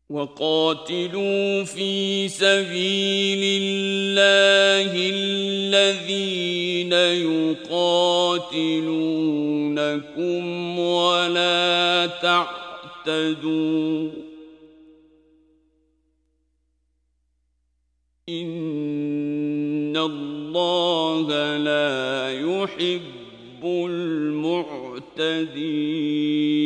وقاتلوا في سبيل الله الذين يقاتلونكم ولا تعتدوا إن الله لا يحب المعتدين